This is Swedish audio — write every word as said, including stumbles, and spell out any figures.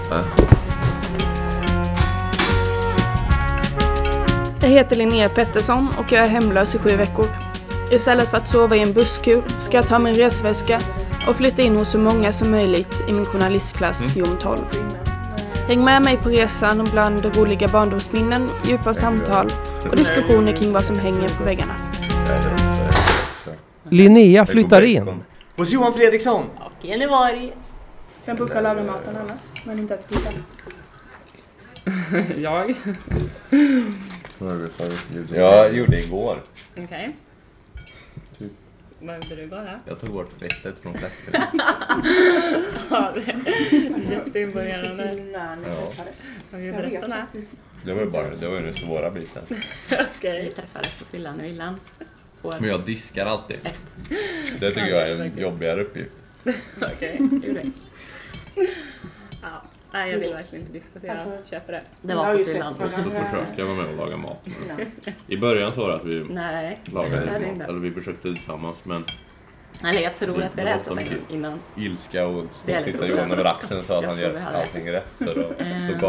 Äh. Jag heter Linnea Pettersson och jag är hemlös i sju veckor. Istället för att sova i en busskur ska jag ta min resväska och flytta in hos så många som möjligt i min journalistklass mm. Jom tolv. Häng med mig på resan bland roliga barndomsminnen, djupa samtal och diskussioner kring vad som hänger på väggarna. Linnea flyttar in. Hos Johan Fredriksson. Och Jenny Varg. Vem brukar laga maten annars? Men inte att pizza. Jag. Jag gjorde igår. Okej. Okay. Typ. Vad gjorde du igår då? Jag tog bort fettet från fläsket. Ja, det är jätteimponerande. Ja. Vad gjorde resten här? Det var ju bara, det var ju den svåra biten. Okej. Okay. Vi träffades på fyllan i villan. Men jag diskar alltid. Ett. Det tycker jag är en jobbigare uppgift. Okej, okay. Gjorde det. Ja. Nej, jag vill verkligen inte diska till jag alltså, köper det. Det var på fyllan. Så försökte jag vara med och laga mat. I början så var det att vi Nej, lagade mat. Eller vi försökte tillsammans, men... Eller jag tror att vi rätt innan. Ilska och titta Johan över axeln så att han gör allting rätt. Så då, då